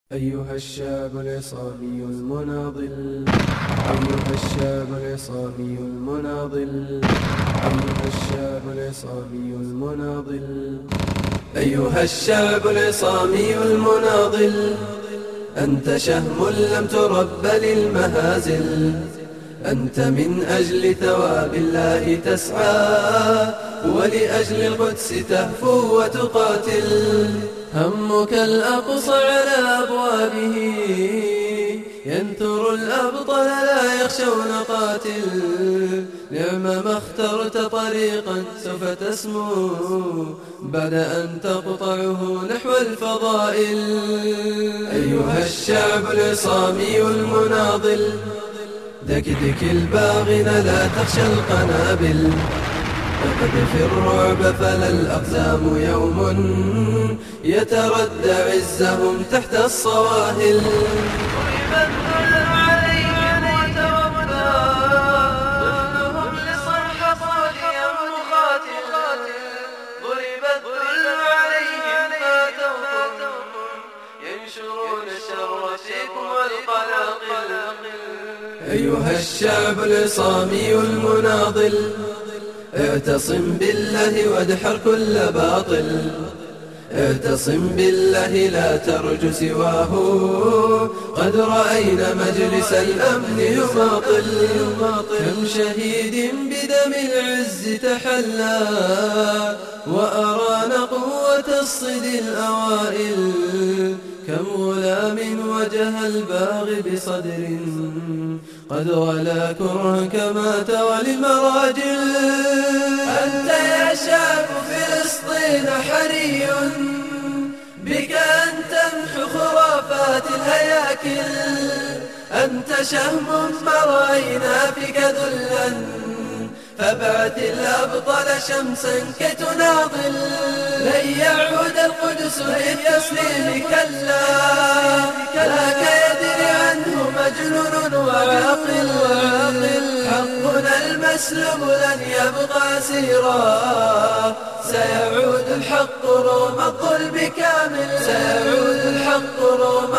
أيها الشاب العصامي المناضل، أيها الشاب العصامي المناضل، أيها الشاب العصامي المناضل، أيها الشعب العصامي المناضل، أنت شهم لم ترب للمهازل، أنت من أجل ثواب الله تسعى، ولأجل القدس تهفو وتقاتل. همك الأقصى على أبوابه، ينثر الأبطال لا يخشون قاتل. نعم ما اخترت طريقا سوف تسمو بعد أن تقطعه نحو الفضائل. أيها الشعب العصامي المناضل، دكدك الباغين لا تخشى القنابل، اقذف الرعب فلا الأقزام يوم يتردى عزهم تحت الصواهل. ضرب الذل عليهم وتربى ضفنهم لصرح صالحا مقاتل، ضرب الذل عليهم فاتوهم ينشرون الشر فيكم والقلاقل. أيها الشعب العصامي المناضل، اعتصم بالله وادحر كل باطل، اعتصم بالله لا ترج سواه، قد رأينا مجلس الأمن يماطل. كم شهيد بدم العز تحلى، وأرانا قوة الصد الأوائل، كم غلام وجه الباغي بصدر، قد غلا كرها كما توالي المراجل. أنت يا شاب فلسطين حري بك أن تمحو خرافات الهياكل، أنت شهم ما رأينا فيك ذلا، فابعث الأبطال شمسا كي تناضل. لن يعود القدس للتسليم كلا، ذاك يدري عنه مجنون وعاقل. حقنا المسلوب لن يبقى سيرا، سيعود الحق روم الظلم كامل، سيعود الحق روم